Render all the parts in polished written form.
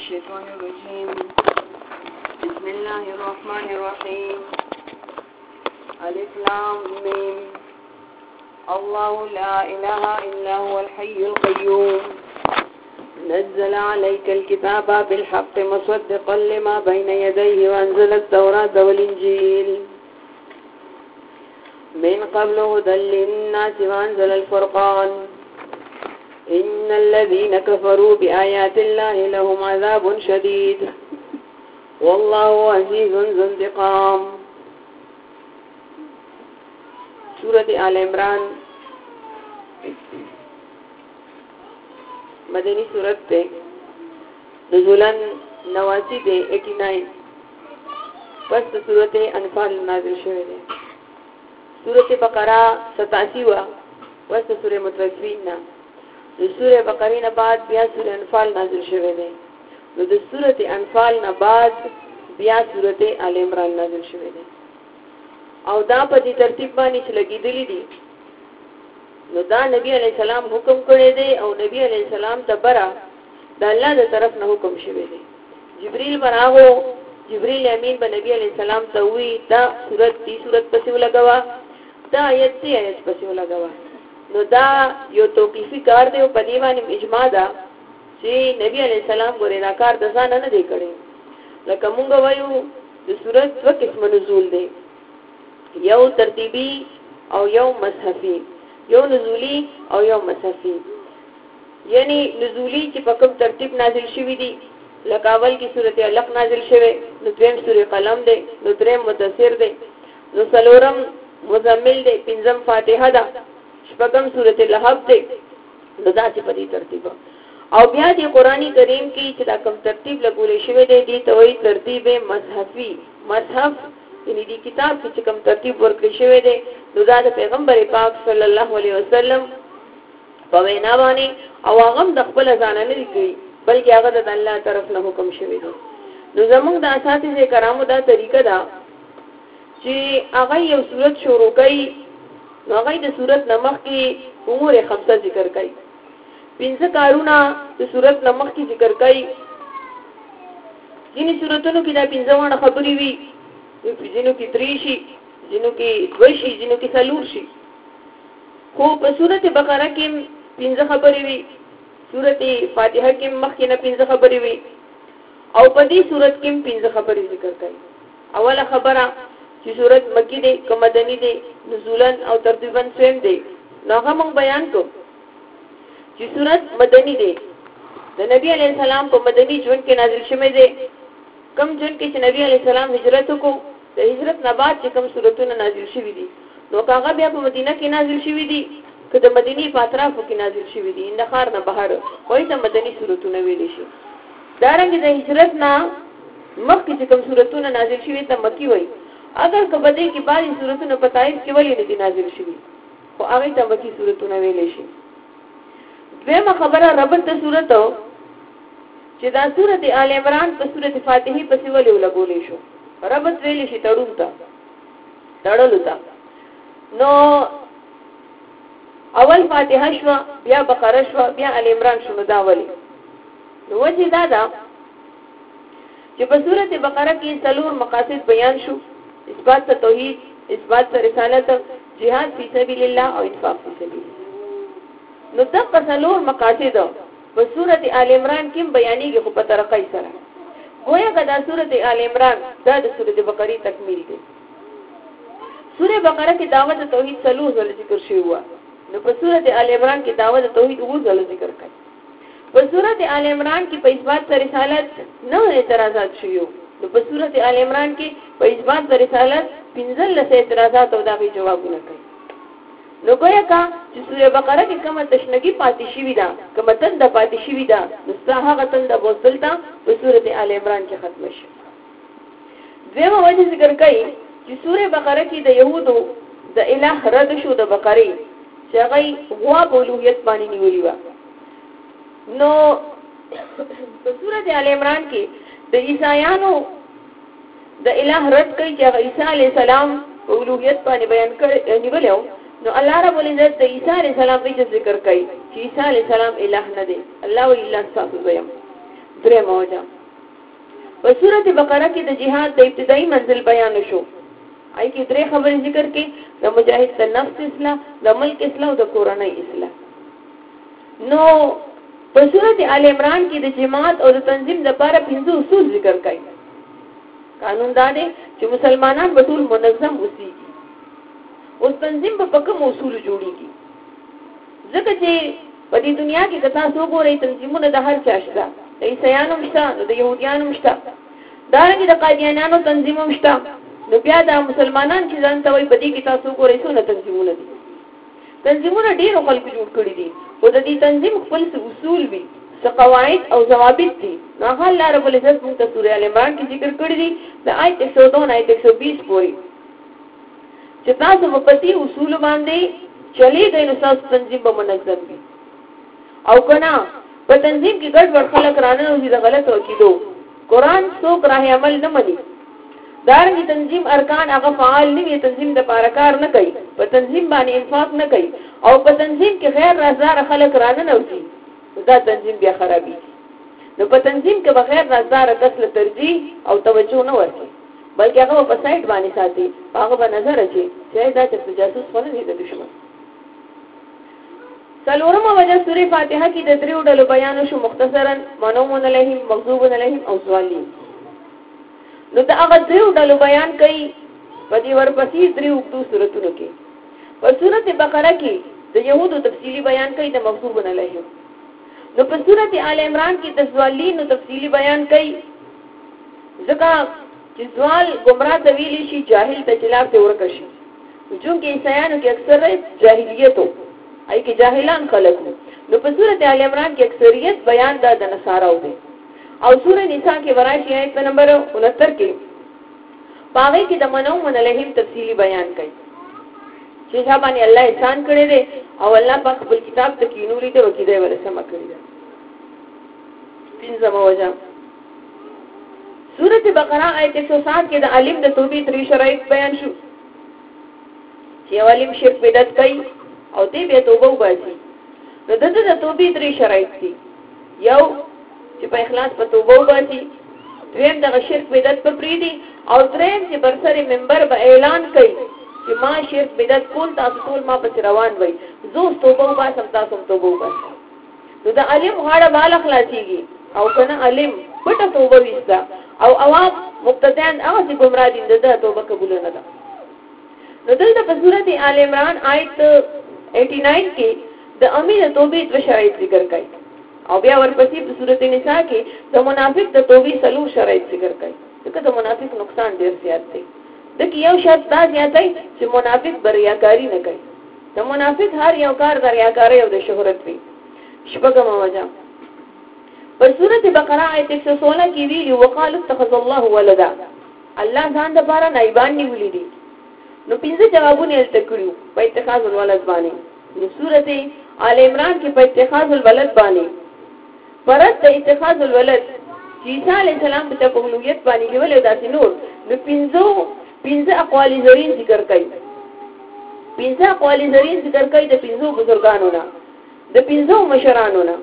الشيطان الرجيم. بسم الله الرحمن الرحيم. ألف لام ميم. الله لا إله إلا هو الحي القيوم. نزل عليك الكتاب بالحق مصدقا لما بين يديه وأنزل التوراة والإنجيل من قبل هدى للناس وأنزل الفرقان. إن الذين كفروا بآيات الله لهم عذاب شديد والله عزيز ذو انتقام. سورة آل عمران مدنی سورت تے نزولاً 89 دے 89 پس سورت انفال نازل شوئے دے. سورت بقرہ 87 وا پس سورت متوفین نا. د سورې بقرې نه بعد بیا سورې انفال نازل شوی دی. نو د سورې انفال نه بعد بیا سورې آل عمران نازل شوی دی او دا په دې ترتیب باندې چې لګېدلې دي. نو دا نبی علیہ السلام حکم کړی دی او نبی علیہ السلام ته برا د الله د طرف نه حکم شوی دی. جبرئیل براغو جبرئیل امین به نبی علیہ السلام ته وی دا سورۃ پسې ولګوا، دا آیت پسې ولګوا. نو دا یو توقیفی کار دی او په دی باندې اجماع ده چې نبی علیہ السلام ګورې دا کار د ځان نه دی کړی. لکه مونږ وایو د سورۃ دوه قسم نزول دی، یو ترتیبی او یو مصحفی، یو نزولی او یو مصحفی. یعنی نزولی چې په کوم ترتیب نازل شوی دی، لکه اول کې سورۃ علق نازل شوی، نو دویم سورۃ قلم دی، نو دریم مدثر دی، نو څلورم مزمل دی، پنځم فاتحه ده، شپږم سورۃ لهب دی. نو دا چې په دې ترتیب او بیا د قرآنی کریم کې چې دا کوم ترتیب لګولې شوی دی دې ته وایي ترتیب مصحفی. مصحف یعنی دې کتاب کې چې کوم ترتیب ورکړی شوی دی نو دا د پیغمبر پاک صلی الله علیه وسلم په وینا باندې او هغه د خپل ځان نه لري بلکې هغه د الله طرف نه حکم شوی دی. نو زموږ د اساتذه کرامو دا طریقه ده چې هغه یو صورت شروع کوي نو هغه د صورت نمخ کې امور خمسه ذکر کوي، پنځه کارونه د صورت نمخ کې ذکر کوي. ځینې صورتونو کې دا پنځه وانه خبرې وي، ځینو کې درې شي، ځینو کې دوه شي، ځینو کې څلور شي. خو په سورت بقره کې پنځه خبرې وي، سورت فاتحه کې مخکې نه پنځه خبرې وي او په دې سورت کې پنځه خبرې ذکر کوي. اوله خبره چې سورت مکی دی که مدنی دی، نزولن او ترتیبا سویم دی. نو هغه موږ بیان کو چې سورت مدنی دی، د نبی علیہ السلام په مدنی ژوند کې نازل شوی دی. کم ژوند کې چې نبی علیہ السلام هجرت وکړو، د هجرت نه بعد چې کوم سورتونه نازل شوي دي نو هغه بیا په مدینه کې نازل شوي دي که د مدینې په اطرافو کې نازل شوي دي، د ښار نه بهر وایي ته مدني سورتونه ویلی شي. دارنګه د هجرت نه مخکې چې کوم سورتونه نازل شوي ته مکی وایي. اگر که بده کې بعضې صورتونه په تایید کې ولې نه دي نازل شوي خو هغې ته مکي صورتونه ویلی شي. دویمه خبره ربط د صورت چې دا صورت آل عمران په صورت فاتحې پسې ولې ولګولی شو، ربط ویلی شي تړون ته، تړلو ته. نو اول فاتحه شوه، بیا بقره شوه، بیا آل عمران شو. نو دا ولې؟ نو وجه دا ده چې په صورت بقره کې څلور مقاصد بیان شو: اثبات توحید، اثبات رسالت، جهاد فی سبیل الله او انفاق فی سبیل الله. نو دغه څلور مقاصد په سورۃ آل عمران کې بیانېږي خو په طریقې سره. گویا که دا سورۃ آل عمران دا د سورۃ بقره تکمیل دی. سورۃ بقره کې دعوت توحید څلور ځله ذکر شوی و، نو په سورۃ آل عمران کې دعوت توحید اووه ځله ذکر کړي. په سورۃ آل عمران کې په اثبات رسالت نه اعتراضات شوي، نو په سورۃ آل عمران کې په اثبات رسالت 15 اعتراضات او دغه جوابونه کوي. نو گویا کا چې سورۃ بقره کې کومه تشنګي پاتې شوې ده، کومه تند پاتې شوې ده، نو هغه تند بوصلتا په سورۃ آل عمران کې ختم شي. دیمه وجه ذکر کوي چې سورۃ بقره کې د يهودو د الہ رد شو د بقره چې هغه غوا په اولوهیت باندې نیولې و. نو په سورۃ آل عمران کې د عیسایانو د الہ رد کوي چې عیسی علی السلام په اولوهیت باندې بیان کړي نیولې. نو الله رب العزت د عیسی علی السلام په ذکر کوي چې عیسی علی السلام الہ نه دی، الله و الا تاسو زیم. درې موجه په سورته بقره کې د جهاد د ابتدایي منزل بیان شو. آی کې درې خبرې ذکر کې د مجاهد د نفس اصلاح، د ملک اصلاح او د کورنۍ اصلاح. نو په سورته آل عمران کې د جماعت او د تنظیم لپاره 5 اصول ذکر کړي. قانون دا دی چې مسلمانان به ټول منظم اوسېږي. اوس تنظیم په کوم اصول جوړیږي؟ ځکه چې په دې دنیا کې کتا څو ګورې تنظیمونه د هر چا شته، د عیسایانو شته، د يهوديانو شته، دا رنګه د قادیانانو تنظیمونه شته. نو بیا د مسلمانان چې ځان ته وایي په دې کې تاسو ګورئ څونه تنظیمونه دي. تنظیمونه ډېر خلکو جوړ کړي دي، او د دې تنظیم خپل اصول وي، څه قواعد او ضوابط دي. نو هغه الله رب العزت موږ ته سورۃ ال عمران کې ذکر کړی دي د آیت 102 آیت 120 پورې، چې تاسو په دې اصول باندې چلی گئی نو تاسو تنظیم به منظم وي. او کنا په تنظیم کې ګډ وډ خلک رانه او د غلط عقیدو قرآن څوک راه عمل نه مني. دارنګه تنظیم ارکان هغه فعال نه وي، تنظیم د پارکار نه کوي، په تنظیم باندې انفاق نه کوي، او په تنظیم کې غیر رازدار خلک رانه نوځي، دا تنظیم بیا خرابي. نو په تنظیم کې بغیر رازدار کس له ترجیح او توجه نه ورکړي، بلکې هغه په سایت باندې ساتي، هغه په نظر اچي چې دا چې جاسوس خونه دي د دشمن. څلورمه وجه سورې فاتحه کې د دریو ډلو بیان شو مختصرا، منوم علیهم، مغضوب علیهم او ضالین. نو دا هغه دریو ډلو بیان کوي په دې ورپسې دریو سورتونو کې. په سورته بقره کې د يهودو تفصیلی بیان کوي د مغضوب علیهم. نو په سورته آل عمران کې د ضالین تفصیلی بیان کوي، ځکه چې ضال گمراه ته ویل شي، جاهل ته خلاف ته ورکشي. چونکه عیسایانو کې اکثر جاهلیت وو، ای کې جاهلان خلک وو. نو په سورته آل عمران کې اکثریت بیان د نصاراو دی. او سورہ نساء کې ورایشي آیت نمبر 69 کې باغې کې د منوم علیهم تفصیلی بیان کړي چې ځابانی الله احسان کړی دی او الله په خپل کتاب ته کې نورې ته وکیده ورسمه کړی دی. پنځمه وجه سورۃ بقره آیت 107 کې د علم د توبې 3 شرایط بیان شو، چې علم شرک بدعت کوي او دې به توبه وباسي. نو د توبې 3 شرایط دي، یو چې په اخلاص په توبه وباسي، دویم د شرک بدعت په پریدي، او دریم چې برسره منبر به اعلان کوي چې ما شرک بدعت کول، تاسو ټول ما په روان وای، زه توبه وباسم، تاسو توبه وباسئ. نو د علم غاړه بال اخلاصيږي، او کنه علم پټه توبه وستا، او عوام مبتدیان هغه چې گمراه دي د توبه قبول نه ده. نو دلته په سورته آل عمران آیت 89 کې د امید توبې 2 شرایط ذکر کړي، او بیا ورپسې په سورته نساء کې د منافق د توبې 3 شرایط ذکر کړي. ځکه د منافق نقصان ډیر زیات دی. د یو شرط دا زیات دی چې منافق بریاکاری نه کوي. د منافق هر یو کار د ریاکاری او د شهرت وي. شپږمه وجه په سورته بقره آیت 116 کې ویلي وقالوا اتخذ الله ولدا، الله ځان د پاره نایبان نیولې دي. نو 5 جوابونه یې تکړو په اتخاذ الولد باندې. نو سورته آل عمران کې په اتخاذ الولد باندې فرض د اتخاذ الولد عیسی علی السلام په اولویت باندې ویل داسې نور. نو 5 اقوال زرین ذکر کړي، 5 اقوال زرین ذکر کړي د 5 بزرګانو نه، د 5 مشرانو نه،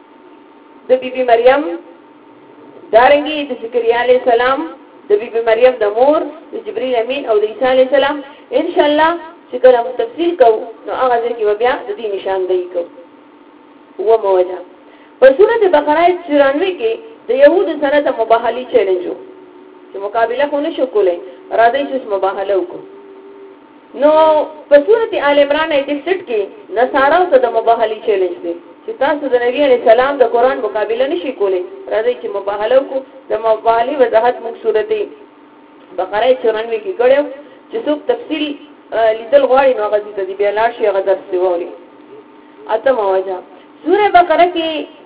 د بیبي مریم، دارنګي د زکریا علی السلام، د بیبي مریم د مور، د جبرئیل امین او د عیسی علی السلام. ان شاء الله چې کله تفصیل کوو نو هغه ځکه بیا د دې نشاندهی کوو. هو موجه په سورته بقره 94 کې د يهودو سره د مباهله چیلنج وو چې مقابله خو نشو کولای، راځي چې مباهله وکړو. نو په سورته آل عمران آیت 61 کې نصاراو ته د مباهله چیلنج دی چې تاسو د نبی علی سلام د قران مقابله نشئ کولای، راځي چې مباهله وکړو. د مباهله وضاحت موږ سورته بقره 94 کې کړو چې څوک تفصیل لیدل غواړي نو هغه دې بیا لاړ شي، هغه درس ووري. اتمه وجه سوره بقره کې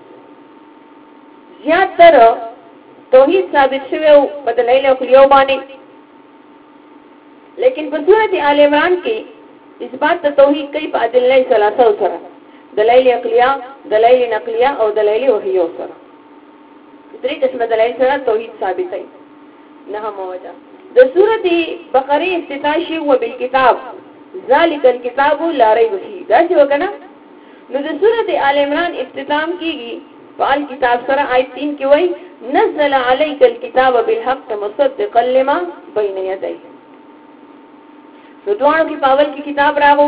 زیاتره توحید ثابت شوی او په دلایل عقلیو باندې، لیکن په سورته آل عمران کې اثبات توحید کوي په ادله ثلاثه سره، دلایل عقلیه، دلایل نقلیه او دلایل وحیو سره. درې قسمه دلایل سره توحید ثابت دی. نه موجه د سورته بقره افتتاح شي او بالکتاب ذالک الکتاب لا ریب فیه، دا چې وکنه. نو د سورته آل عمران اختتام کیږي فعل کتاب سره آیت 3 کې وایي نزل عليك الكتاب بالحق مصدقا لما بين يديه. نو دوانو کې پاول کې کتاب راغو.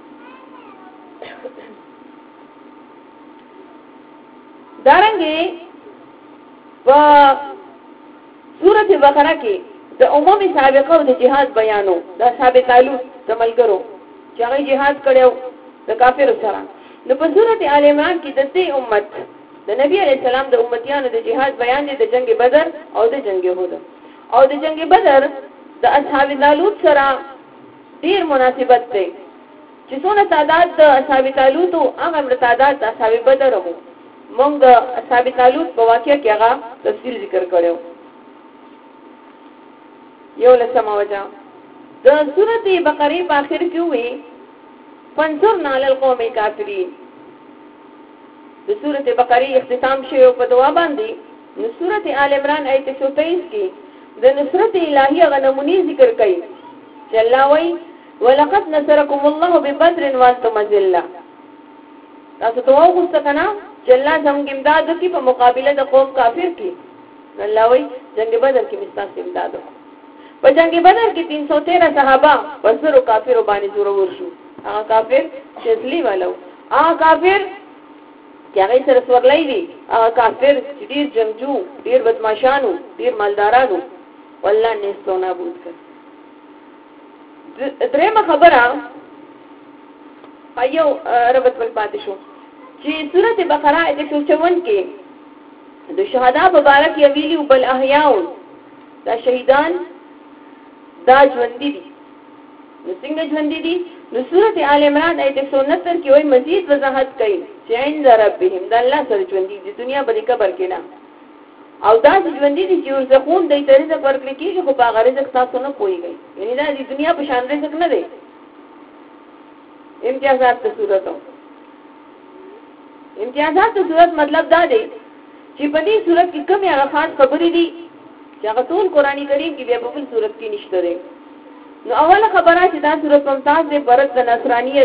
دارنګه په سورته بقره کې د عمومي سابقه او د جهاد بیانو د ثابت تعلق تملګرو چې هغه جهاد کړو د کافرو سره. نو په سورته آل عمران کې د دې امت د نبی علی السلام د امتیانو د جهاد بیان دی د جنگ بدر او د جنگ احد. او د جنگ بدر د اصحاب طالوت سره ډیر مناسبت دی چې څونه تعداد د اصحاب طالوت او هغه تعداد د اصحاب بدر وو. موږ د اصحاب طالوت په واقعه کې هغه تفصیل ذکر کړو. یو لسمه وجه د سورته بقره په اخر کې وي فانصرنا علی القوم الکافرین. د سورته بقره اختتام شوی په دعا باندې. نو سورته آل عمران آیت 123 کې د نصرت الهی غنمونی ذکر کړي چې الله وایي ولقد نصركم الله ببدر وانتم ذلة. تاسو ته وګورئ کنه چې الله زموږ امداد کوي په مقابله د قوم کافر کې. الله وایي جنگ بدر کې مستاسو امداد وکړه. په جنگ بدر کې 313 صحابه وسرو کافر باندې زور ورشو. هغه کافر چې اصلي والو هغه کافر چې هغه سره سورلای دي هغه کافر چې ډیر جنگجو ډیر بدمعشانو ډیر مالدارانو والله نه سونا بود کړ. درېمه خبره ایو ربط ول پاتې شو چې سورته بقره آیت 154 کې د شهدا مبارک ویلی بل احیاء دا شهیدان دا ژوند دي. نو څنګه ژوند دي؟ نو سورته آل عمران آیت 169 کې وایي مزید وضاحت کوي چې عند ربهم د الله سره ژوند دي د دنیا په قبر کې نه. او دا ژوند دي چې ورزخون د طریقې ورکړي کېږي خو په هغه رزق تاسو نه پويږئ. یعنی دا د دنیا په شان رزق نه دی. امتیازات د صورتو امتیازات د صورت مطلب دا دی چې په دې صورت کې کومه هغه خاص خبرې دي چې هغه ټول قرآني کریم کې بیا په بل صورت کې نشته دی. نو اوله خبره چې دا صورت ممتاز دی برد د نصرانیت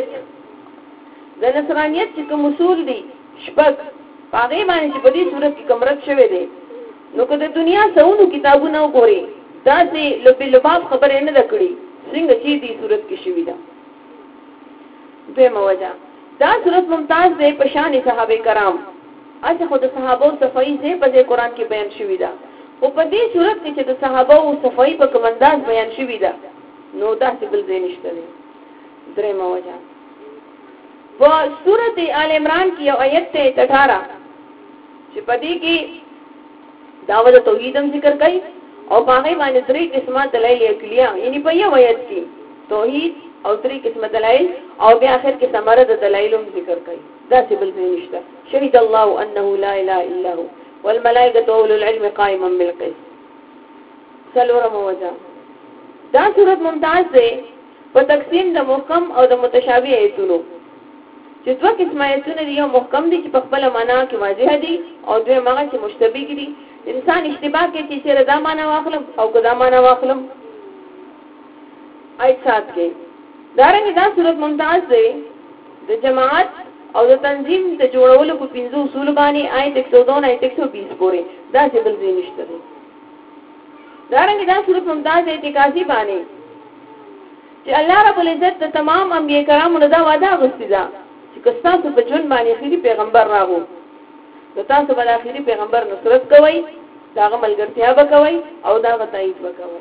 چې کوم اصول دي شپږ هغه باندې چې په دې صورت کې کوم رد شوی دی. نو که د دنیا سونو کتابونه وګوري دا چې لباب خبره نه دکړي څنګه چې دې صورت کې شوی ده. به موجه دا صورت ممتاز دی په شان صحابه کرام. اته خود صحابه صفای زې په قرآن کې بیان شوی ده. او په دې صورت کې چې د صحابه او صفای په کومنداز بیان شوی ده نو دا څه بل ځای نشته دی. درې موجه په سورته آل عمران کې یو آیت ته 18 چې په دې کې داوود توحید هم ذکر کړي او هغه باندې درې قسمه دلایل عقلیه یعنی په یو آیت کې توحید او درې قسمه دلایل او بیا اخر کې ثمره د دلایل هم ذکر کړي. دا څه بل ځای نشته. شهید الله انه لا اله الا هو والملائکه اولو العلم قائما بالقسط. څلورم وجه دا صورت ممتاز ده په تقسیم د محکم او د متشابه ایتونو چې دوه قسمه ایتونه دي. یو محکم دي چې په خپل معنا کې واضح دي او دوی هغه چې مشتبه دي. انسان اشتباه کوي چې رضا معنا واخلم او قضا معنا واخلم. آیت 7 کې دارنګه دا صورت ممتاز ده د جماعت او د تنظیم د جوړولو په پنځو اصول باندې آیت 102 آیت 120 پورې دا څه بل ځای نشته دی. دارنګه دا صورت ممتاز اعتکافي باندې چې الله رب العزت د تمام انبیاء کرامو نه دا وعده غوښتي ده چې تاسو په ژوند باندې اخیری پیغمبر راغو نو تاسو به اخیری پیغمبر نصرت کوئ داغه ملګرتیا وکوي او داغه تایید وکوي.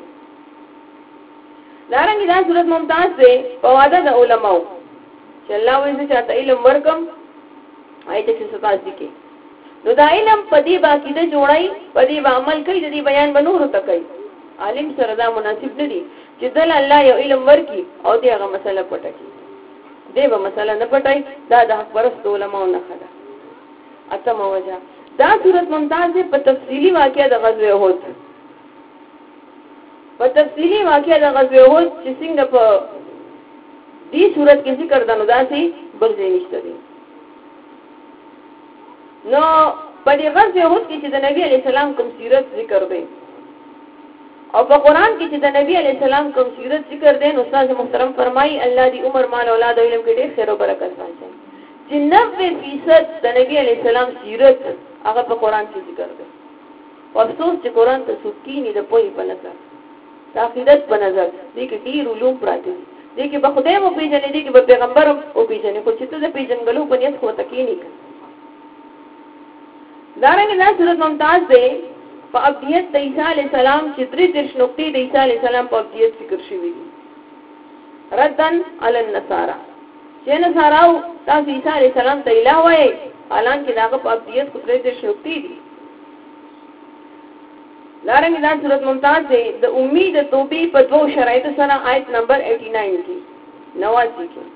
دارنګه دا صورت ممتاز ده په وعده د علماو چې الله وایي چې تاسو علم ورکم آیت 187 کې نو دا علم په دې باندې د جوړای په دې عمل کوي د دې بیان بنور ته کوي. عالم سره دا مناسب نه دي چې دل الله یو علم ورکی او دې هغه مسله پټکي دې به مسله نه پټای دا د حق پرست علماو نه خدا. اتم وجه دا صورت ممتاز ده په تفصیلی واقعه د غزوه احد چې څنګه په دې صورت کې ذکر ده نو دا سي بل ځای نشته دي. نو په دې غزوه احد کې چې د نبی عليه السلام کوم سیرت ذکر دی او په قران کې چې د نبی عليه السلام کوم سیرت ذکر دی نو استاد محترم فرمایي الله دې عمر مال اولاد علم کې ډېر خیر او برکت واچي چې 90% د نبی عليه السلام سیرت هغه په قران کې ذکر دی. افسوس چې قران ته سکینی د پوی په نظر د عقیدت په نظر دې کې ډیر علوم پراته دي. دې کې به خدای مو پیژنې دي کې به پیغمبر او پیژنې خو چې ته د پیژنګلو په نیت خو تکینی کړ. دارنګه دا صورت ممتاز دی په ابدیت د عیسی علی السلام چې 33 نقطې د عیسی علی السلام په ابدیت ذکر شوی دي. ردن علی النصارى چې نصاراو تاسو عیسی علی السلام ته الہ وایي حالانکه داغه په ابدیت 33 نقطې دي. لارنګ دا صورت ممتاز دی د امید توبې په دوه شرایطو سره آیت نمبر 89 کې 89 کې.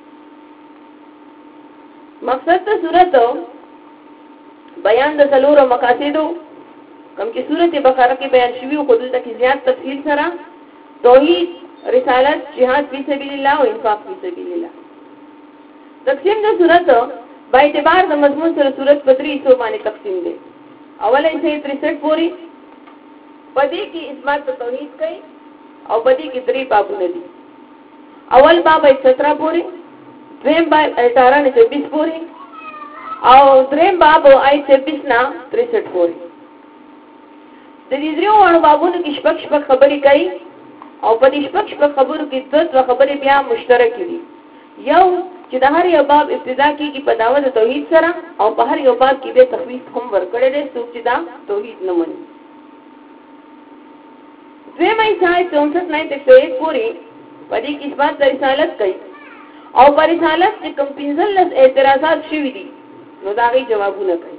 مقصد د صورت بیان د څلورو مقاصدو کوم چې سورته بقره کې بیان شوی او خودل تک زیات تفصیل سره توحید، رسالت، جهاد فی سبیل الله او انفاق فی سبیل الله. تقسیم د صورت په اعتبار د مضمون سره صورت په 3 حصو باندې تقسیم دي. اوله حصہ 63 پوری پدې کې اثبات توحید کوي او پدې کې 3 بابونه دي. اول باب 17 پوری، دویم باب 18 نه 24 پوری او دریم باب آیت 26 نه 63 پوری. د دې درو بابونو کې شپږ خبرې کوي او په دې شپږ خبرو کې دوه خبرې بیا مشترک دي. یو چې د هر یو باب ابتدا کیږي په دعوت توحید سره او په هر یو باب کې به تخویف هم ورکړل دي چې دا توحید نه مني. دویم آیت 64 نه 101 پوری په دې کې اثبات د رسالت کوي او پر رسالت چې کوم 15 اعتراضات شوي دي نو دا غي جوابونه کوي.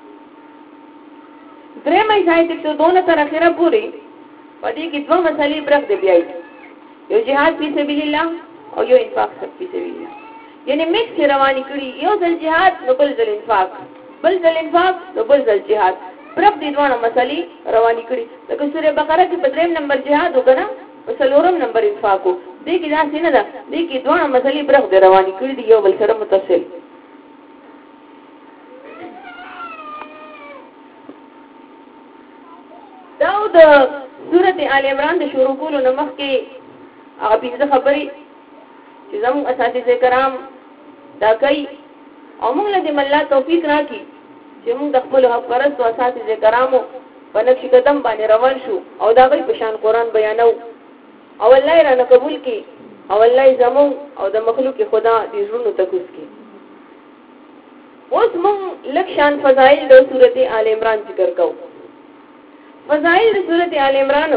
دریم آیت 102 تر اخره پوری په دې کې دوه مسلې برخ دی بیا یو جهاد فی سبیل الله او یو انفاق فی سبیل الله. یعنی مکس رواني کړي یو ځل جهاد نو بل ځل انفاق، بل ځل انفاق نو بل ځل جهاد. برخ دې دوه مسلې رواني کړي. لکه سوره بقره کې په 3 نمبر جهاد وکړه او 4 نمبر انفاق وو. دې کې دا څنګه ده؟ دې کې دوه مسلې برخ دې رواني کړي دي یو بل سره متصل. داود سورته آل عمران د شروع کولو نه مخکې هغه پنځه خبرې چې زموږ اساتذه کرام دا کوي او موږ له دې الله توفیق راکړي چې موږ د خپل حق پرستو اساتذه کرامو په نقش قدم باندې روان شو او دا غي په شان قران بیانو او الله یې رانه قبول کړي او الله یې زموږ او د مخلوق خدا دې زړونو ته کوز کړي. اوس موږ لک شان فضایل د سورته آل عمران ذکر کوو. فضائل د سورته آل عمران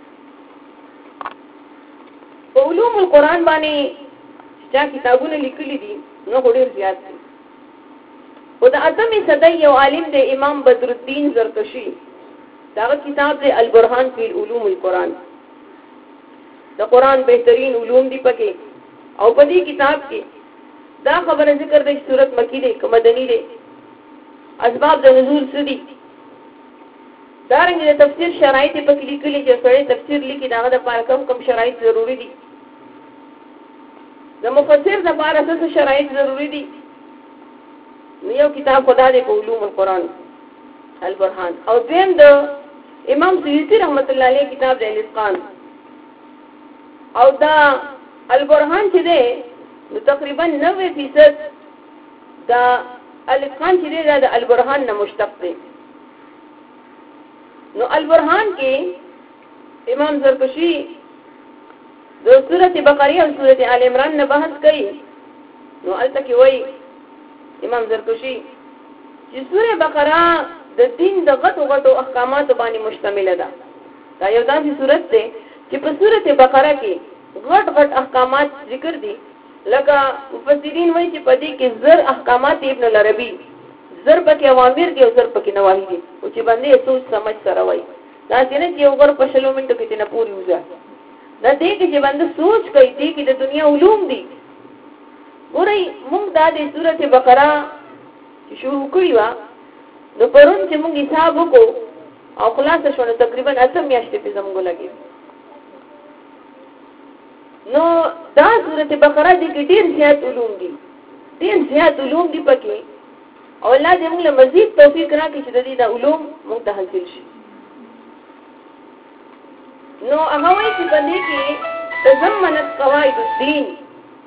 په علوم القرآن باندې چې کتابونه لیکلي دي نو ډېر زیات دي. او د اتمې صدۍ یو عالم دی امام بدر الدین زرکشی دا کتاب دی البرهان فی علوم القرآن. د قرآن بهترین علوم دی پکې او په دې کتاب کې دا خبره ذکر دی چې سورۃ مکی دی که مدنی دی، اسباب د نزول څه دي، دارنګه د تفسیر شرایط په کې لیکلي چې سړی تفسیر لیکي داغه د پاره کوم شرایط ضروری دي، د مفسر د پاره څه شرایط ضروری دي. نو یو کتاب خدا دې په علوم القرآن البرهان او دیم د امام سیوطی رحمت الله علیه کتاب د الاتقان او دا البرهان چې دی نو تقریبا 90% دا الاتقان چې دی دا د البرهان نه مشتق دی. نو البرهان کې امام زرکشی د سورته بقره او سورته آل عمران نه بحث کوي. نو البته کې وایي امام زرکشی چې سوره بقره د دین د غټو احکامات باندې مشتمل ده. دا یو داسې سورته ده چې په سورته بقره کې غټ احکامات ذکر دي. لکه مفسرین وایي چې په دې کې زر احکامات ابن العربی زر پکې اوامر دي او زر پکې نواهی دي او چې باندې سوچ سمجھ سره وایي دا څنګه چې یو غر په شلو منټو کې نه پوری وځي. دا دې کې چې باندې سوچ کوي دې کې د دنیا علوم دي. ورای موږ دا د سورته بقره شروع کړی و نو پرون چې موږ حساب وکړو او خلاصه شونه تقریبا 8 میاشتې په زموږ لګي. نو دا سورته بقره د ډېر زیات علوم دي، ډېر زیات علوم دي پکې او الله دې موږ له مزید توفیق راکړي چې د دې د علوم موږ ته حاصل شي. نو هغه وایي چې په دې کې تضمنت قواعد الدین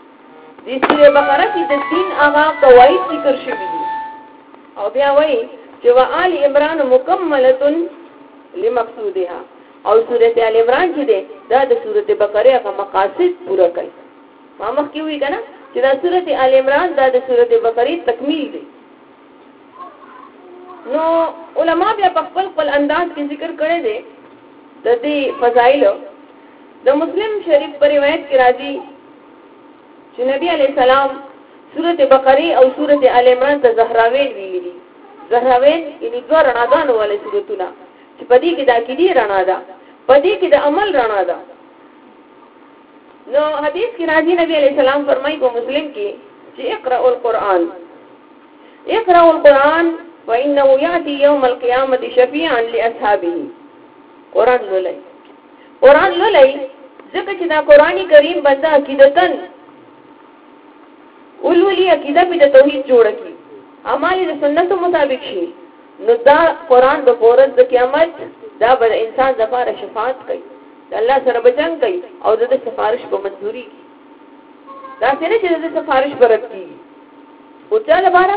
د سوره بقره کې د دین هغه قواعد ذکر شوي دي او بیا وایي چې آل عمران مکمله لمقصودها او سورته آل عمران چې ده دا د سورته بقره هغه مقاصد پوره کوي. ما مخکې وی کنه چې دا سورته آل عمران دا د سورته بقره تکمیل دی. نو علما بیا په خپل انداز کې ذکر کړی دی د دې فضایل. د مسلم شریف پر روایت کې راځي چې نبی علی السلام سورته بقره او سورته آل عمران ته زهراوین ویلي دي. زهراوین یعنی دوه رڼاګانو والے سورتونه چې پدې کې د عقیدې رڼا ده، پدې کې د عمل رڼا ده. نو حدیث کې راځي نبی علیہ السلام فرمایي په مسلم کې چې اقرأوا القرآن فإنه يأتي يوم القيامة شفيعا لأصحابه. قرآن لولای ځکه چې دا قرآن کریم بنده عقیدتن ولولي عقیده په توحید جوړ کړي، اعمال د سنت مطابق شي، نو دا قرآن د ورځ د قیامت دا به انسان لپاره شفاعت کوي، الله سره بچنګ کوي او د سفارش په منځوري دا څنګه چې د سفارش برت کیږي. او چا لپاره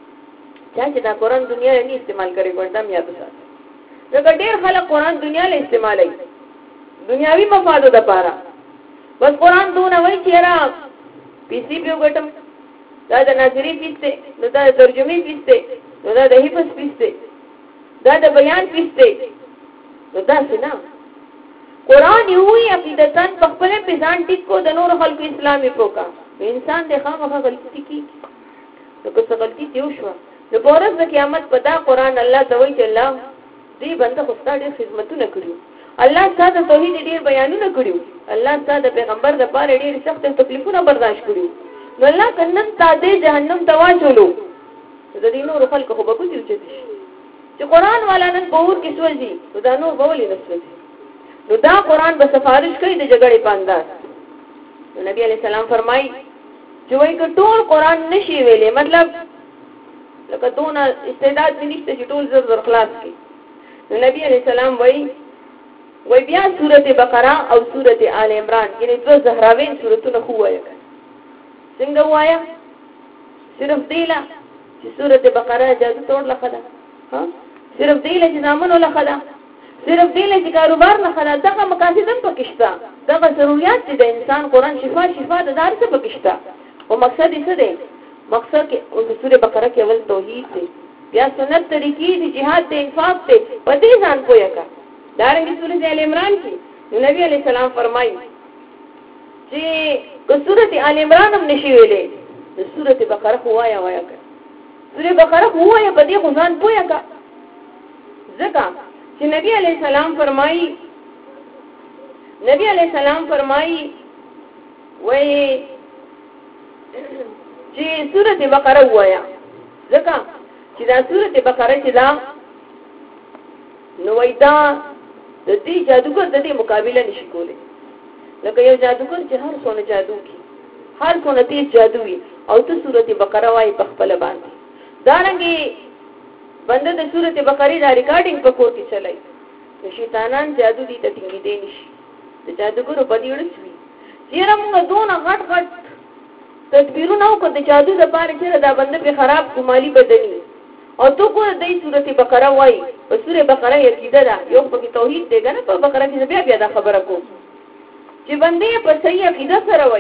چې دا قرآن دنیا نه استعمال کوي ګوندم یاد وساتئ. دا ډېر خلک قرآن دنیا له استعمالوي دنیاوي مفادو لپاره، بس قرآن دونه وایي چې را پیسې په وګټم، دا د ناظری فیس ته، دا د ترجمه فیس ته، دا د حفظ فیس ته، دا د بیان فیس ته، دا څنګه قرآن یوې عقیدتن په خپل پیزان ټیک کو د نور خلکو اسلامي پوکا انسان د خامخا غلطي کی نو که څه غلطي دیو شو د پورز د قیامت په دا قرآن الله ته وایي چې الله دې بنده خو ستاسو خدمتونه کړو، الله ستاسو توحید ډیر بیانونه کړو، الله ستاسو پیغمبر د پاره ډیر سخت تکلیفونه برداشت کړو، نو الله کنن تاسو جهنم ته واچولو د دې نور خلکو خو به کوي چې قرآن والا نن پور کې سوځي دا نور بولې نسوځي. نو دا قرآن به سفارش کوي د جګړې په انداز. نبی علیہ السلام فرمایي چې وایي که ټول قرآن نشي ویلې، مطلب لکه دونه استعداد نشته چې ټول زر خلاص کړي، نو نبی علیہ السلام وایي بیا سورته بقره او سورته آل عمران یعنی دو زهراوین سورتونه خو وایي. څنګه وایا؟ صرف دیلا چې سورته بقره جادو توڑ لخدا، ها صرف دیلا چې نامنو لخدا، صرف دیل چې کاروبار نه خلا دغه مقاصد هم پکښتا، دغه ضرورت دي د انسان قرآن شفا د دار څخه پکښتا. او مقصد یې څه دی؟ مقصد کې او سورې بقره کې اول توحید دی، بیا سنت طریقې دي، jihad دی، انفاق دی، په دې ځان پوهه کا. دا رنګه سورې آل عمران کې نبی علیہ السلام فرمایي چې که سورې آل عمران هم نشي ویلې د سورې بقره خو وایا کا، سورې بقره خو وایا په دې خو ځان پوهه کا. ځکه چې نبی علیہ السلام فرمایي وایي چې سورته بقره وایا، ځکه چې دا سورته بقره چې دا نو وای دا د دې جادوګر د دې مقابله نشي کولای. لکه یو جادوګر چې هر څونه جادو کوي، هر څونه تیز جادو وي او ته سورته بقره وای په خپل باندې، دا رنګي بنده د سورته بقره دا ریکارډینګ په کور کې چلای، شیطانان جادو دي ته ټینګې دي نشي، د جادوګرو په دې ورسوي چیرې موږ دونه غټ تدبیرونه وکړو د جادو د پاره چې دا بنده په خراب کومالي بدني او تو کو د سورته بقره وای. په سورته بقره عقیده ده، یو په توحید دی کنه، په بقره کې بیا دا خبره کوم چې بنده په صحیح عقیده سره وای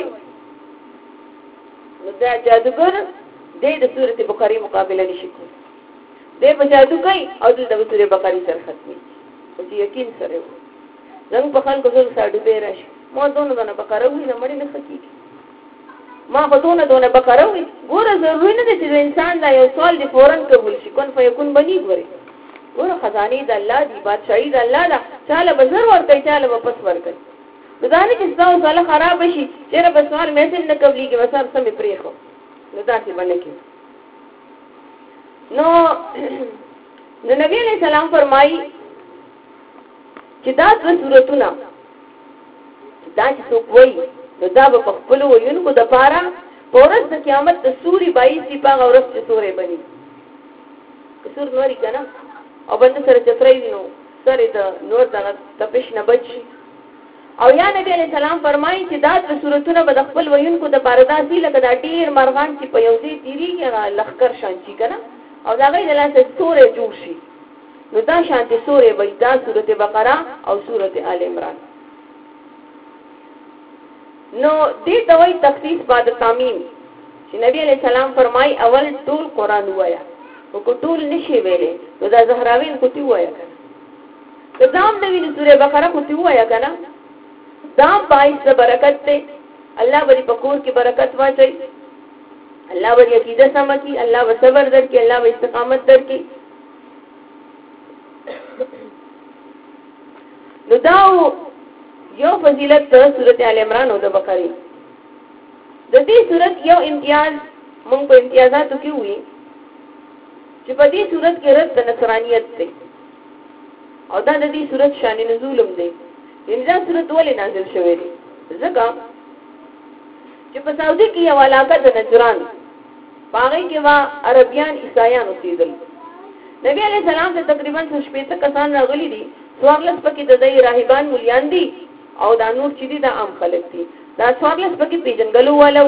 نو دا جادوګر د سورته بقره مقابله نشي کوي، دې په جادو کوي او د سورې بقره سره ختمي او چې یقین سره زموږ په خلکو زړه ساډو به راشي ما دونه بقره وي نه مړ نه خکېږي، ما په دونه بقره وي. ګوره ضروري نه ده چې انسان دا یو سوال دی فورن قبول شي، کون فیکون بني. ګوره خزانه د الله دی، بادشاہي د الله ده، چاله به زر ورکوي چاله به پس ورکوي. نو دا نه چې ستاسو سوال خراب شي چېرې به سوال میسج نه قبلېږي بس هر څه مې پرېښو، نو داسې به نه کېږي. نو نبی علیہ السلام فرمایي چې دا دوه سورتونه دا چې څوک وایي نو دا به په خپلو ویونکو دپاره په ورځ د قیامت د سوري بایسي په هغه ورځ چې سوری بني. که سور نوري که نه او بنده سره چتری وي نو سر یې د نور دغه تپش نه بچ شي. او یا نبی علیہ السلام فرمایي چې دا دوه سورتونه به د خپل ویونکو دپاره داسې لکه دا ډېر مرغان چې په یو ځای تېرېږي هغه لښکر شان چې که نه او دا غي د لاسه سورې جوړ شي نو دا شانتي سورې وي دا سورته بقره او سورته آل عمران. نو دې ته وایي تخصیص بعد تامین چې نبی علیہ السلام فرمای اول ټول قران وایا او کو ټول نشي ویلې نو دا زهراوین کو تی وایا کنه دام نبی سورہ بقره کو تی وایا کنه دام باعث برکت ته الله بری پکور کی برکت واچي الله بری عقیده سم کی الله و صبر در کی الله و استقامت در کی نو داو یو فضیلت سورۃ آل عمران او د بقره د دې سورۃ یو امتیاز مونږ په امتیازاتو کې وی چې په دې سورۃ کې رد د نصرانیت دی او دا د دې سورۃ شان نزول هم دی. دا سورۃ ولې نازل شوې ده؟ ځکه چې په سعودي کې یو علاقه د نجران باغې کې وا عربيان عیسایان اوسېدل. نبی علیہ السلام ته تقریبا 60 کسان راغلي دي. څوارلس پکې د دې راهبان مليان دي او دا نور چې دي د عام خلک دي. دا څوارلس پکې پیژنګلو والو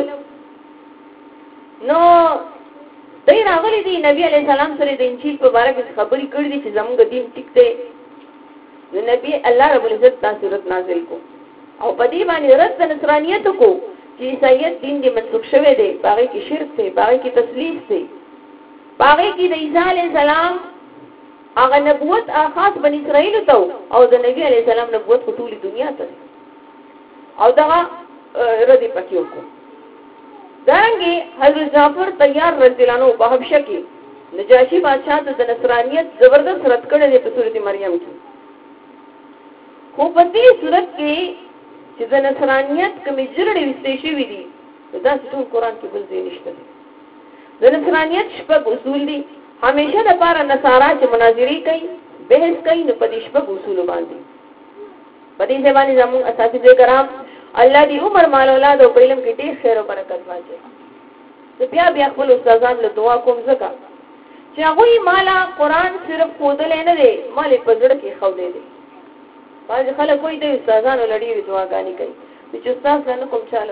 نو دای راغلي دي. نبی علیہ السلام سره د انجیل په اړه کې خبرې کړې دي چې زموږ دین ټیک دی. نو نبی الله رب العزت دا سورۃ نازل کو او په دې باندې رد نصرانیت کو چې عیسایت دین دې منسوخ شوی دی. باغې کې شرک دی، باغې کې تسلیث دی، باغې کې د عیسی علیہ السلام هغه نبوت خاص بنی اسرائیل ته او د نبی علیہ السلام نبوت په ټولي دنیا ته او دا رد پکې وکړو. دانګي حضرت جعفر طیار رضی الله عنه په حبشه کې نجاشي بادشاہ ته د نصرانیت زبردست رد کړی دی په سورۃ مریم کې. خو په دې صورت کې چې د نصرانیت کومې جرړې وستې شوې دي دا ټول قران کې بل ځای نشته. د نصرانیت شپږ اصول دي. همیشه د پاره نصارا چې مناظرې کوي بحث کوي نو په دې شپږ اصول باندې په دې ځبانې زموږ اساتذه کرام الله دې عمر مال اولاد او علم کې ډېر خیر او برکت واچي. زه بیا خپل استادان له دعا کوم ځکه چې هغه مالا قران صرف خودل نه دی مال په زړه کې خو دی. باز خلک کوئی د استادانو لړۍ دعاګانې کوي چې استاد نه کوم چاله.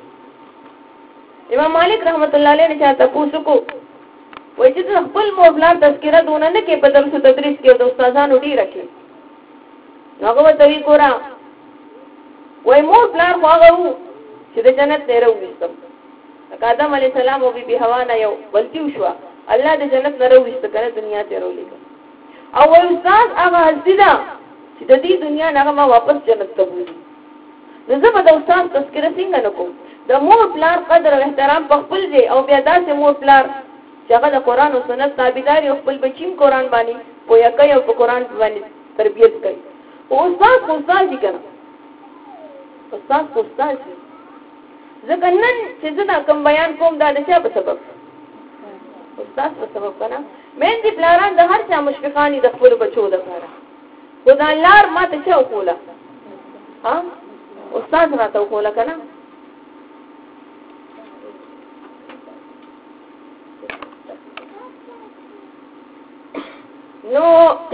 امام مالک رحمت الله علیه نه چاته پوښتنه وای چې خپل موبلار تذکرہ دونه نه کې په درس او تدریس کې د استادانو ډیر راکې. هغه وتوی ګورا وای موبلار خو هغه چې د جنت نه راوېستم. آدم علی السلام او بی حوا نه یو بلتی وشو الله د جنت نه راوېست کړه دنیا ته راولېګ. او استاد هغه حسیدا چې د دې دنیا نه ما واپس جنت ته بوزي. زه به د استاد تذکرہ څنګه نکوم؟ د مور پلار قدر او احترام په خپل ځای او بیا داسې مور پلار چې هغه د قران او سنت تابعدار او خپل بچیم قران باندې پویا کوي او په قران باندې تربیت کوي. او استاد دي کنه استاد ځکه نن چې زه دا کوم بیان کوم دا د چا په سبب استاد په سبب کنه مې دي پلاران د هر چا مشفقانی د خپل بچو د لپاره خدای لار ماته چا وکوله ها استاد راته وکوله کنه. نو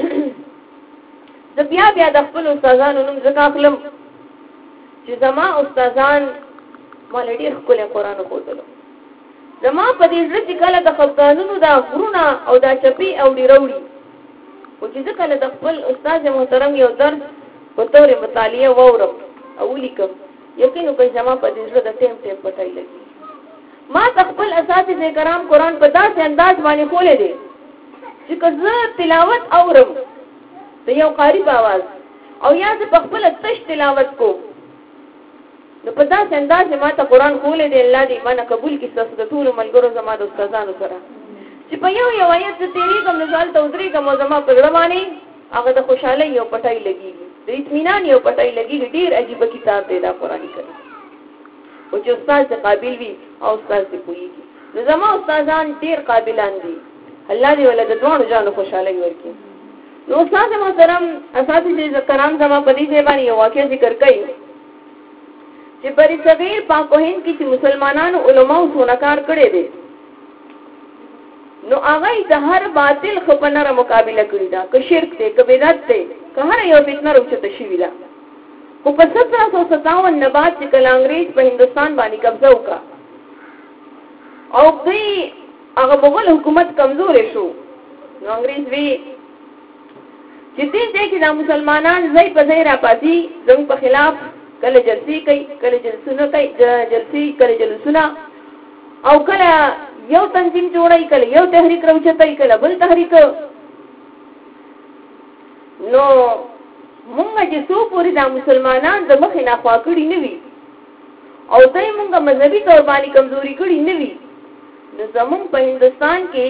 زه بیا د خپل استادانو نوم ځکه اخلم چې زما استادان مال ډېر ښکلی قرآن وښودلو. زما په دې زړه چې کله د خفګانونو دا غرونه او دا چپې اوړي راوړي خو چې زه کله د خپل استاد محترم یو درس په طور مطالعه واورم او ولیکم یقین وکړئ زما په دې زړه د ټیم پټۍ لګي. ما د خپل اساتذه کرام قرآن په داسې انداز باندې ښولی دی چې که زه تلاوت اورم د یو قاری په आवाज او یا زه په خپل تش تلاوت کوم نو په داسې انداز ما ته قرآن ښولی دی. الله دې ما نه قبول کړي ستاسو د ټولو ملګرو زما د استادانو سره چې په یو آیت زه تېرېږم نو زه هلته ودرېږم او زما په زړه باندې هغه د خوشحالۍ یو پټۍ لګېږي د اطمینان یو پټۍ لګېږي. ډېر عجیبه کتاب دی دا قرآن کریم او چې استاد ته قابل وي او استاد ته پوهېږي نو زما استادان ډېر قابلان دي. الله دې ولې د دواړو جانو خوشحالۍ ورکړي. نو استاد محترم اساتذه کرام زما په دې ځای باندې یو واقعه ذکر کوي چې بری صغیر پاک و هند کې چې مسلمانانو علماو سونکار کړي دي نو هغه د هر باطل خپنره مقابله کړی دا که شرک دی که بدعت دی که هر یو فتنه راوچته شوې ده. خو په 1757 نه بعد چې کله انګریز په هندستان باندې قبضه وکړه او دوی هغه مغول حکومت کمزور شو نو انګريز وی چې دې کې د مسلمانان ځای په ځای را پاتې زموږ په خلاف کله جلسې کوي کله جلسونه کوي کله جلسونه او کله یو تنظیم جوړای کله یو تحریک راوچتای کله بل تحریک نو مونږ چې څو پوری د مسلمانان د مخې نه خوا کړی نه وي او دای مونږه مذهبي تور باندې کمزوري کړی نه وي نو زمونږ په هندستان کې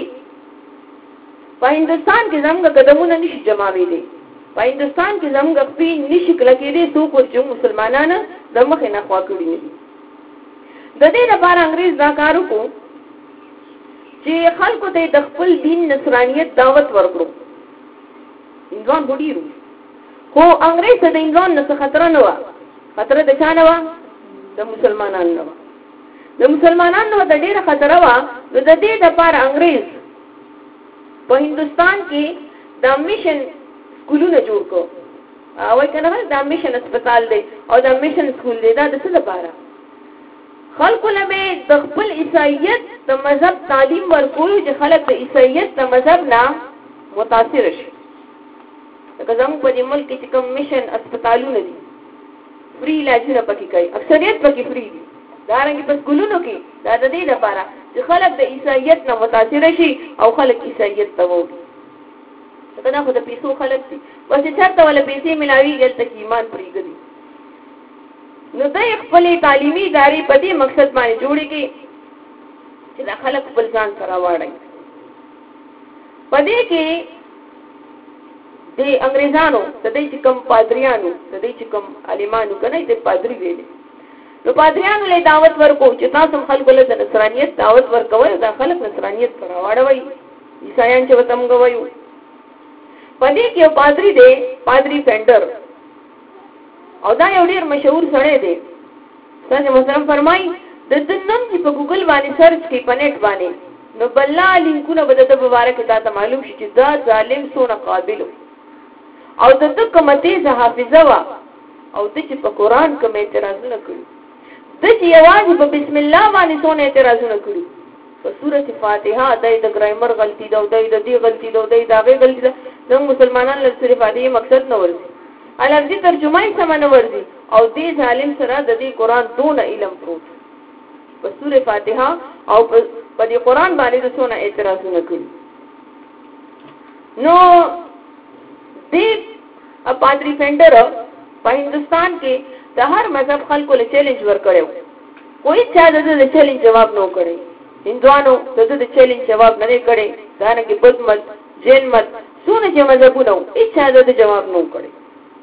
زموږ قدمونه نشي جماوي دي په هندستان کې زموږ خپل نشي کله کې دي څو پوری چې مسلمانانو د مخې نه خوا کړی نه وي د دې لپاره انګريز دا کار وکړو چې خلکو ته د خپل دین نصرانیت دعوت ورکړو انځان بډیرو خو انګريز ته د انځان نه خطر نه و خطر د چا نه و د مسلمانانو نه و د مسلمانانو د ډیره خطر و د دې لپاره انګريز په هندستان کې د میشن سکولونه جوړ کړو او کنه د میشن هسپتال دی او د میشن سکول دی دا د څه لپاره خلکو له د خپل عیسایت د مذهب تعلیم ورکول چې خلک د عیسایت د مذهب نه متاثر شي لکه زموږ په دې ملک کې کوم میشن هسپتالونه دي فری علاجونه پکې کوي اکثریت پکې فری دي دا رنګه په سکولونو کې دا د دې لپاره چې خلک د عیسایت نه متاثر شي او خلک عیسایت ته وږي دا خو د پیسو خلک دي بس چاته ولا پیسې ملاويږي چې ایمان پرېږدي نو د خپل تعلیمي ادارې په دې مقصد باندې جوړې کې چې د خلک خپل ځان سره واړي په دې کې د انګريزانو د دې چې کوم پادریانو د دې چې کوم عالمانو کنه د پادری ویلي نو پادریانو له دعوت ورکو چې تاسو خلکو له نصرانیت دعوت ورکوي دا خلک نصرانیت پر واړوي عیسایان چې وتم غوي په دې کې پادری دی پادری فینډر او دا یو ډیر مشهور سړی دی څنګه محترم فرمای د نن چې په ګوګل باندې سرچ کې په نت باندې نو بللا لینکونه به د مبارک ته معلوم شي چې دا ظالم سونه قابل او د کومته حافظه وا او د چې په قران کوم اعتراضونه کړی د چې یوازې په بسم الله باندې سونه اعتراضونه کړی په سورۃ فاتحه د ګرامر غلطی دا د دې غلطی دا د دغه غلطی د مسلمانانو لپاره فاتحه مقصد نه ورسي الفاظي ترجمه یې سمانه ورزي او دې ظالم سره د دې قران دون علم پروت په سورې فاتحه او په دې قران باندې د څونه اعتراضونه کړي نو دې پادری فینډر په هندستان کې د هر مذهب خلکو له چیلنج ورکړو کوئی چا د چیلنج جواب نه کړي هندوانو د چیلنج جواب نه کړي دا نه کې بدھ مت جین مت څونه چې مذهبونه هیڅ چا د جواب نه کړي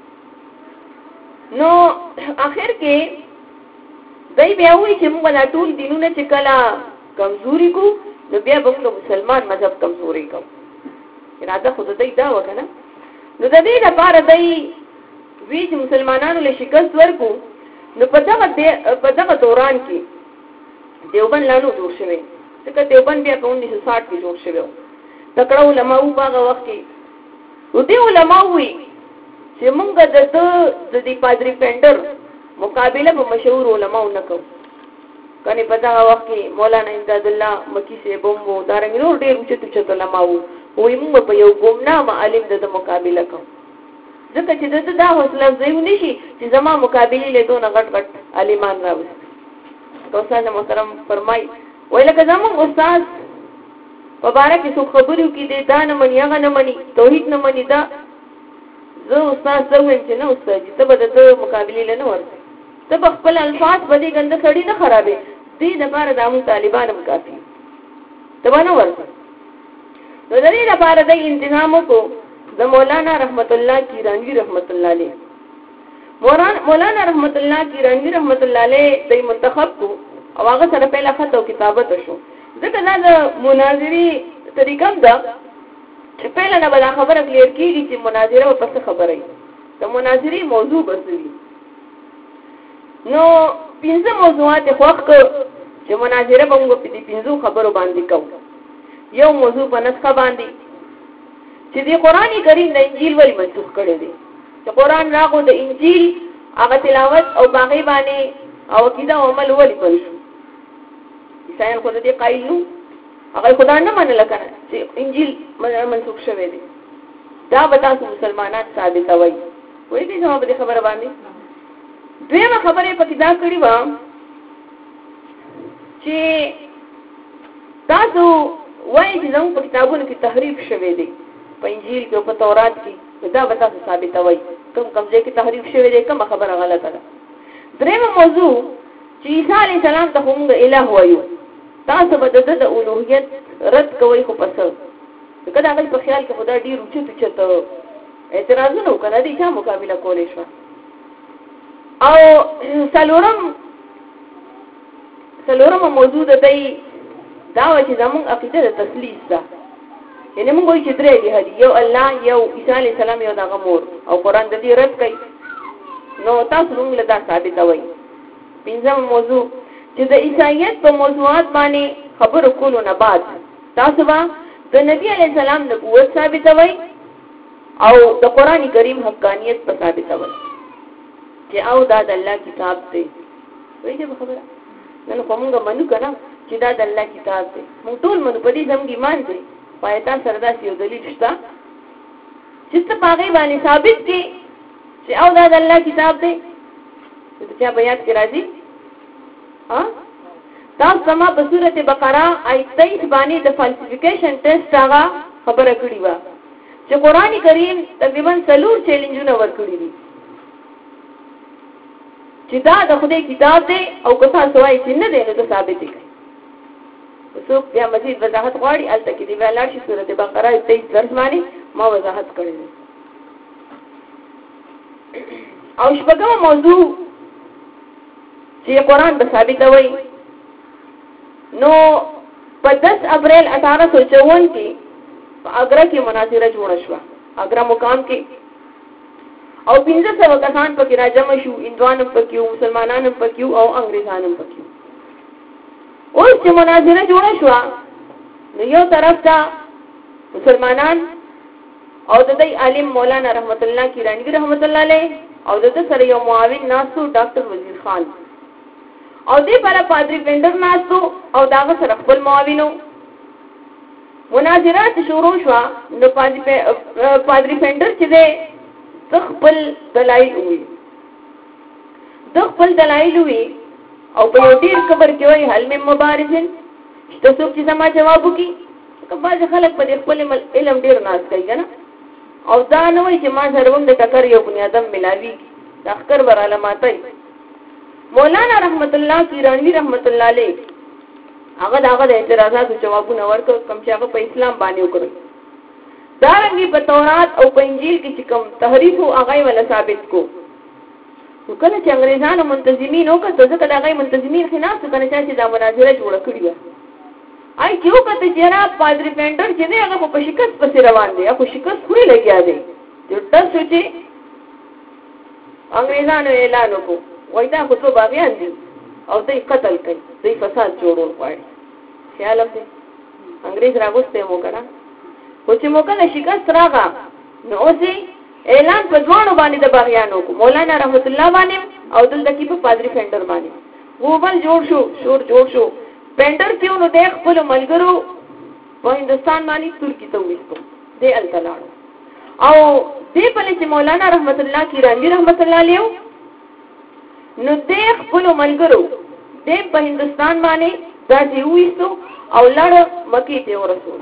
نو اخر کې دای بیا وی چې موږ لا ټول دینونه چې کلا کمزوري کو نو بیا به موږ مسلمان مذهب کمزوري کو اراده خود دای دا وکنه نو د دې لپاره دای وی چې مسلمانانو له شکست ورکو نو په دغه دوران کې دیوبند لانو جوړ شوی ځکه دیوبند بیا په 1960 کې جوړ شوی تکړه علماء په هغه وخت کې و دې علماء وی چې موږ د دې پادری فینډر مقابله په مشهور علماء نه کوو کني په دا وخت کې مولانا امداد الله مکی سے بومو دارنګ نور ډېر چې علماء وو موږ په یو ګمنام عالم د مقابله کوو ځکه چې دا حوصله ځایونه شي چې زما مقابله له دوه غټ عالمان راوځي استاد محترم فرمای ولکه زموږ استاد په باره کې څو خبرو کې دي دا نه مني هغه نه مني توحید نه مني دا زه استاد زویم چې نه استاد ته به د مقابله نه ورته ته خپل الفاظ باندې ګنده سړی نه خرابې دې د لپاره د امو طالبانو کافي ته باندې ورته نو د دې لپاره د انتظام کو د مولانا رحمت الله کیرانوی رحمت الله علیه مولانا رحمت الله کیرانوی رحمت الله علیه د منتخب کو او هغه سره په خط او کتابت شو ځکه دا د مناظري طریقه ده چې په لاره به خبره کلیر کیږي چې مناظره په څه خبره ای د مناظري موضوع بسوي نو پنځه موضوعات خوښ چې مناظره به موږ په دې پنځو خبرو باندې کوو یو موضوع په نسخه باندې چې د قرآن کریم د انجیل ولی منسوخ کړي دي چې قرآن راغو د انجیل هغه تلاوت او باغی باندې او عقیده او عمل ولی پرې عیسایان خو دې قایل نو هغه خدای نه منل کنه چې انجیل منسوخ شوی دی دا به تاسو مسلمانان ثابتوي وایي دې جواب دې خبره باندې دویمه خبره پکې دا کړی و چې تاسو وایي چې زموږ په کتابونو کې تحریف شوی دی په انجیل کې او په تورات کې دا به تاسو ثابتوي کوم ځای کې تحریف شوی دی کومه خبره غلطه ده درېمه موضوع چې عیسی علی السلام ته موږ الہ وایو تاسو به د الوهیت رد کوئ خو پس کله هغه په خیال کې خدای ډیر اوچت اعتراضونه وکړه دي چې مقابله کولې شو او څلورم موضوع د دې دا و چې زموږ عقیده د تثلیث ده یعنی موږ وایو چې درې دي یو الله یو عیسی علی السلام یو دغه مور او قران د دې رد کوي نو تاسو موږ له دا ثابتوي پنځم موضوع چې د عیسایت په موضوعات باندې خبرو کولو نه بعد تاسو به د نبی علی السلام نبوت ثابتوي او د قران کریم حقانیت په ثابتوي چې او دا د الله کتاب دی وایي دې خبره نن کومه منو کنه چې دا د الله کتاب دی موږ ټول منو په دې زموږ ایمان دی پایتا سردا یو دلیل شته چې ته باغې باندې ثابت دي چې او دا د الله کتاب دی چې بیان کې راځي ها تاسو سما په سورته بقره آیت 23 باندې د فالسیفیکیشن ټیسټ هغه خبره کړې و چې قران کریم تقریبا 3 چیلنجونه ورکړي دي چې دا د خدای کتاب دی او که تاسو وایي چې نه دی نو ثابت کړئ څوک بیا مزید وضاحت غواړي البته کې دی ویلار شي سورته بقره 23 درس باندې ما وضاحت کړې ده او شپږم موضوع چې قرآن به ثابتوي نو په 10 اپریل 1854 کې په اګرا کې مناظره جوړه شو اګرا مقام کې او 1500 کسان پکې راجمع شو هندوان پکې مسلمانان پکې او انګريزان پکې اوس چې مناظره جوړه شو نو یو طرف ته مسلمانان او د دې عالم مولانا رحمت الله کیرانی رحمت الله علیه او د سره یو معاون ناسو ډاکټر وزیر خان او دې پر پادری پندر ناسو او داغه سره خپل معاونو مناظرات شروع شو نو پادری پندر چې دې خپل دلایل وي او په یو ډیر خبر کې وای حل می مبارزن تاسو چې سما جواب وکي کبا خلک په خپل علم ډیر ناز کوي کنه او دا نه وای چې ما سره وم د ټکر یو بنیادم ملاوي د اخر بر علاماتای مولانا رحمت الله کیرانی رحمت الله علیه هغه داغه د اعتراضاتو جوابونه ورکړ کوم چې هغه په اسلام باندې وکړي دا رنګي په تورات او په انجیل کې چې کوم تحریف او هغه ولا ثابت کو وکړه چې انګريزانو منتظمین وکړه ځکه دا غي منتظمین خلاف کنه چې دا مناظره جوړه کړې و آی کیو کته چې را پادری پینټر چې هغه په شکست پسې روان دي هغه شکست خوري لګیا دي چې تاسو چې انګريزانو اعلان وکړو وای دا خو څو باغیان دي او دوی قتل کوي دوی فساد جوړول غواړي خیال هم انګريز راغوسته مو کړه خو چې مو کنه شکست راغا نو اوسې اعلان په ځوانو باندې د باغیانو کو مولانا رحمت الله باندې او دلته کې په پادری فینډر باندې ووبل جوړ شو پینډر کیو نو د خپل ملګرو په هندستان باندې ترکی ته وېستو دې التلاړو او دې په لچې مولانا رحمت الله کیرانی رحمت الله علیه نو دې خپل ملګرو دې په هندستان باندې دا دې وېستو او لړ مکی ته ورسول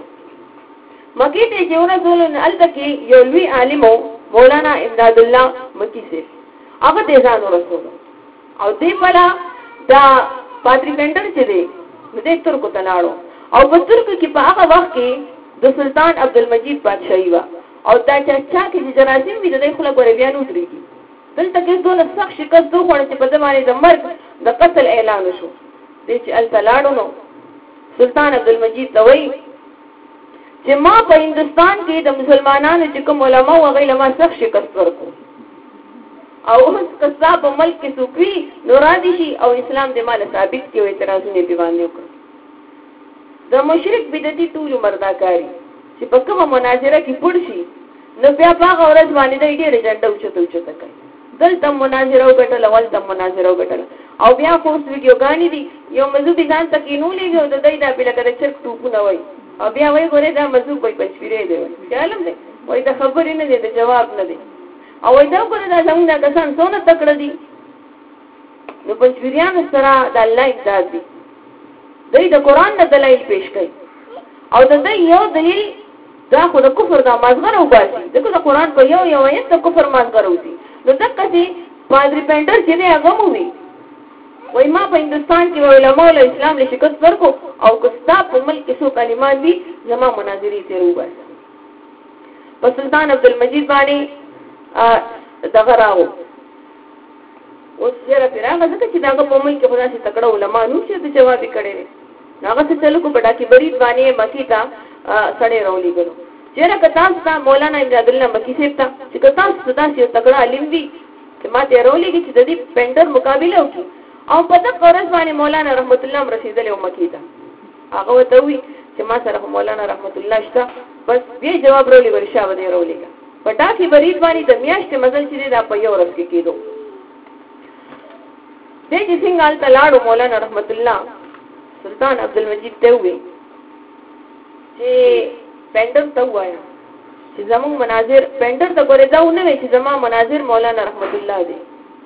نو البته یو لوی عالمو مولانا امداد الله مکی سے هغه دې ځان ورسول او دې پلا دا پادری پینډر چې دی دې ترکو تلاړو او په ترکو کې په هغه وخت کې د سلطان عبدالمجید بادشاہي وا او دا چې کې جنازم وي د خلک ور بیا نو درېږي دلته کې دوه سخت شکست دوه خو چې په زمانه د مرګ د قتل اعلان شو دې چې التلاړو نو سلطان عبدالمجید دوی چې ما په هندستان کې د مسلمانانو چې کوم علما او غیلما سخت شکست ورکو او اوس کسا په ملک کې سوکوي نورادي شي او اسلام د مال ثابت کې اعتراضونه دیوانه وکړي د مشرک بدعتي ټول مرداکاری چې په کومه مناظره کې پړ شي نو بیا هغه ورځ باندې د ډېر جنډه اوچته کوي دلته مناظره وګټله ولته مناظره وګټله او بیا خو اوس ویډیوګانې دي یو مذهبي ځان ته کینولېږي او د دی دا بې لکه د چرګ ټوپونه وایي او بیا وایي ګورې دا مذهب وایي پنجپیری دی وایي خیالم دی وایي د خبرې نه دی د جواب نه دی او وایي دا ګوره دا زموږ دا کسان څونه تکړه دي نو پنجپیریانو سره د الله امداد دي دوی د قرآن نه دلایل پیش کوي او د دوی یو دلیل دا خو د کفر دا مازغره وباسي ځکه د قرآن په یو آیت د کفر مازغره وځي نو دقسې پادري پینټر چې دی هغه مو وي وایي ما په هندوستان کې علماء له اسلام له شکست ورکو او که ستا په ملک کې څو کلمان دي زما مناظرې ترې وباسه په سلطان عبدالمجید باندې دغه راغو اوس یاره پرې راغله ځکه چې د هغه په ملک کې خو داسې تکړه علما نه وو چې د جواب یې کړی دی نو هغه څه چلو کو په ډاکې برید باندې مکې ته سړی راولېږلو چېرې که تاسو ته مولانا امداد الله مکي صاحب ته چې که تاسو ته داسې یو تکړه عالم وي چې ما ته یې راولېږي چې د دې پینټر مقابله وکړي او په دغه ورځ باندې مولانا رحمت الله هم رسېدلی و مکې ته هغه ورته ووي چې ما سره خو مولانا رحمت الله شته بس بیا جواب راولېږل شا به دې راولېږه په ډاکې برید باندې د میاشتې مزل چې دی دا په یو ورځ کې کېدو دی چې څنګه هلته لاړو مولانا رحمت الله سلطان عبدالمجید ته ووی چې پینټر ته ووایم چې زموږ مناظر پینټر ته ګورې دا ونه وی چې زما مناظر مولانا رحمت الله دی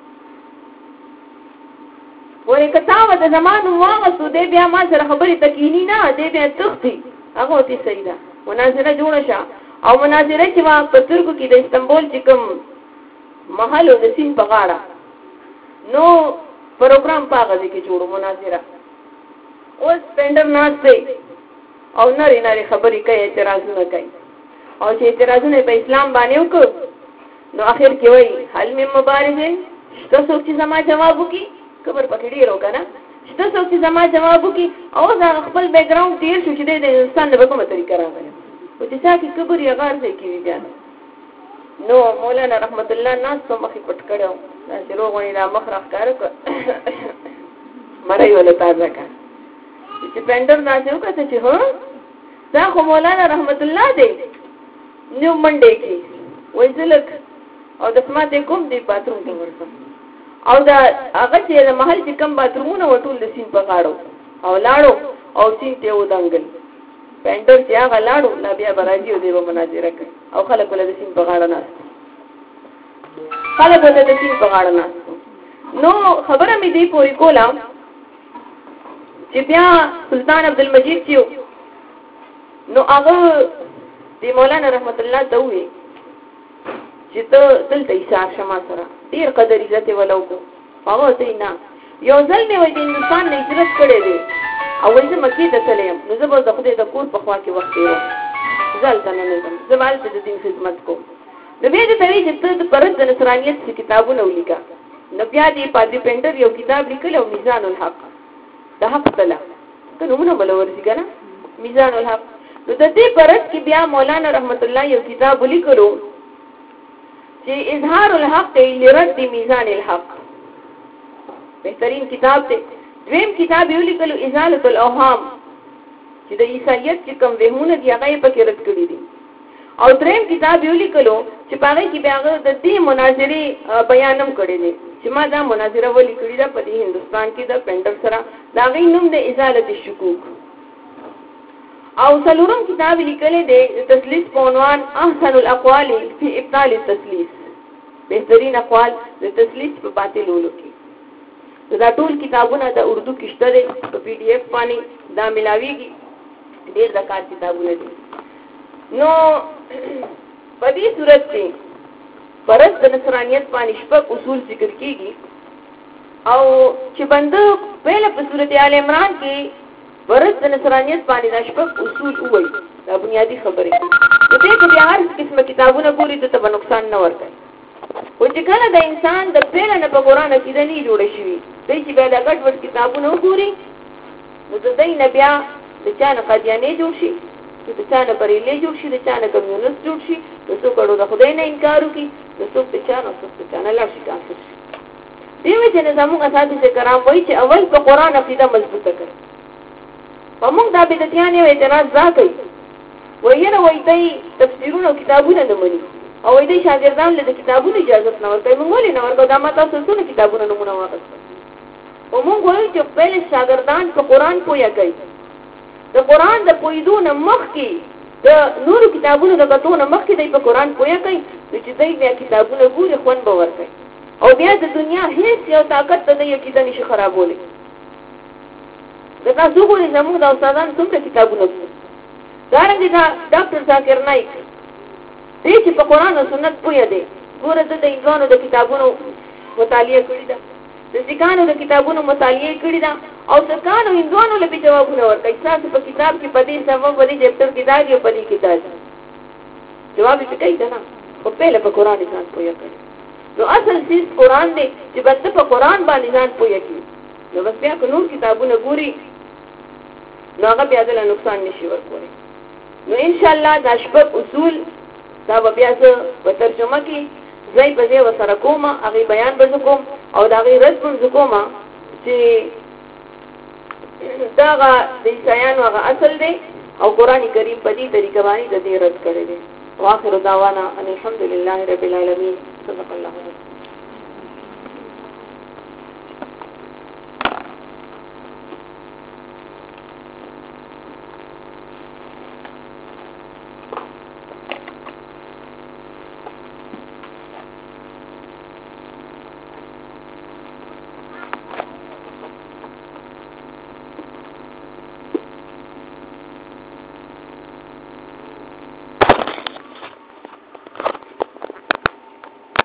ورې که تا ورته زما نوم واغستو دی بیا ما سره خبرې ته کیني نه دی بیا تښتي هغه ورته صحیح ده مناظره جوړه شه او مناظره چې وه په ترکو کې د استنبول چې کوم محل و د سیند په غاړه نو پروګرام په هغه ځای کې جوړو مناظره اوس پینټر ناست دی او نری نری خبرې کوي اعتراضونه کوي او چې اعتراضونه په اسلام باندې وکړو نو اخر کې وایي حل مې مبارزه شته څوک چې زما جواب وکړي خبر پکې ډېر وکړه شته څوک چې زما جواب وکړي او دا خپل بیک ګراوند تیر شو چې د هندوستان نه به کومه طریقه راغلی او چې چا کې کبر یې غار ځای کې وي بیا نو مولانا رحمت الله ناست په مخې پټ کړی و داسې روغ ونې دا مخ راښکاره کړه مرۍ وله تازه کړه چې پینټر داسې وکړه چې هو دا خو مولانا رحمت الله دی نو منډې کې وایي زه لږ او د سماعت کوم دی باتروم ته ورځم او دا هغه چې د محل چې کم باترومونه و ټول د سیند په غاړو او لاړو او سیند ته ودانګل پینټر چې هغه لاړو لا بیا به راځي او دی به مناظره کوي او خلک له د سیند په غاړه ناست خلک له د سیند په غاړه ناست نو خبره مې دی پوری کوله چې بیا سلطان عبدالمجید چې نو هغه دی مولانا رحمت الله ته ووی چې ته دلته ایثار شه ما سره ډېر قدر عزت یې وله وکړو هغه ورته نه یو ځل مې وایي د هندوستان نه هجرت کړی دی او وایي زه مکې ته تللی یم نو زه به د خدای د کور په خوا کې وخت تېروم زه هلته نه ځم زه به هلته د دین خدمت کوم نو بیا دې ته وایي چې ته د پرد د نصرانیت څه کتابونه ولیکه نو بیا دې پادري پینټر یو کتاب لیکلی او میزان الحق د حق تله که نومونه به له ورځي که نه میزان الحق نو د دې پرد کې بیا مولانا رحمت الله یو کتاب ولیکلو چې اظهار الحق لرد میزان الحق بهترین کتاب دی دویم کتاب یو لیکلو ازالة الاوهام چې د عیسایت چې کوم وهمونه دي هغه یې پکې رد کړي دي او دریم کتاب یو لیکلو چې په هغې کې بیا هغه د دې مناظرې بیان هم کړی دی چې ما دا مناظره ولې کړې ده په دې هندوستان کې د پینټر سره د هغې نوم د ازالة الشکوک او څلورم کتاب لیکلی دی د تسلیث په عنوان احسن الاقوال فی ابطال التسلیث بهترین اقوال د تسلیث په باطلولو کې دا ټول کتابونه د اردو کې شته دی په پی ډي اف باندې دا ملاویږي ډېر د کار کتابونه دي نو په دې صورت کې پرست د نصرانیت باندې شپږ اصول ذکر کېږي او چې بنده پهله په صورت آل عمران کې پرست د نصرانیت باندې دا شپږ اصول ووایي دا بنیادي خبرې نو دې کې بیا هر قسمه کتابونه ګوري ته به نقصان نه ورکوي و چې کله د انسان د پیله نه په قرآن عقیده نه جوړه شوي دی چې بیا دا ګډ وډ کتابونه وګوري نو د دی نه بیا د چا نه قادیانې جوړ شي د چا نه بریلې جوړ شي د چا نه کمیونست جوړ شي د څوک اړو د خدای نه انکار وکړي د څوک د چا نه څوک د چا نه لاړ شي کافر شي دې وجې نه زموږ اساتذې کرام وایي چې اول په قرآن عقیده مضبوطه کړئ په موږ دا بدعتیان یو اعتراض دا کوي وایي یاره وایي دی تفسیرونه او کتابونه نه مني او دې شاګردان له کتابونو اجازه نه ورکوي. موږ ولې نه ورکو؟ دا ماته څه کتابونه نمونه واغسته. او موږ وایو چې پهل شاګردان په قران پوهه کوي. د قران د پوهیدو نه مخکې د نورو کتابونو د کتو نه مخکې د په قران پوهه کوي، چې دوی بیا کتابونه ګوري خوان به ورکوي. او بیا د دنیا هیڅ یو طاقت ته د یقین نشي خرابولی. دا تاسو ګورئ زموږ د استادان څومره کتابونه دي. دارنګه دا ډاکټر ذاکر نایک دې چې په قران او سنت پوهه دی، ګوره د انسانانو د کتابونو مطالعه کړی ده، د ځکانو د کتابونو مطالعه کړی ده، او ځکانو انسانانو له جوابونه ورکړي. تاسو په کتاب کې پدې سبب ودی چپټر کې دا دی او پدې کې دا دی. جواب یې کوي دا نه، خو په په قران ځان پوهه کوي. نو اصل چیز قران دی چې بنده په قران باندې ځان پوهه کوي. نو بس بیا کو نور کتابونه ګوري نو هغه بیا د نقصان نشي ورکوي. نو ان شاء الله دا شپږ اصول دا بیا څه په ترجمه کې ځای په ځای وسره کوم، هغه بیان به کوم او دا غي رد کوم چې دا د عیسایانو هغه اصل دی او قران کریم په دې طریقه باندې د دې رد کړی دی. واخر دعوانا ان الحمد لله رب العالمين. صدق الله.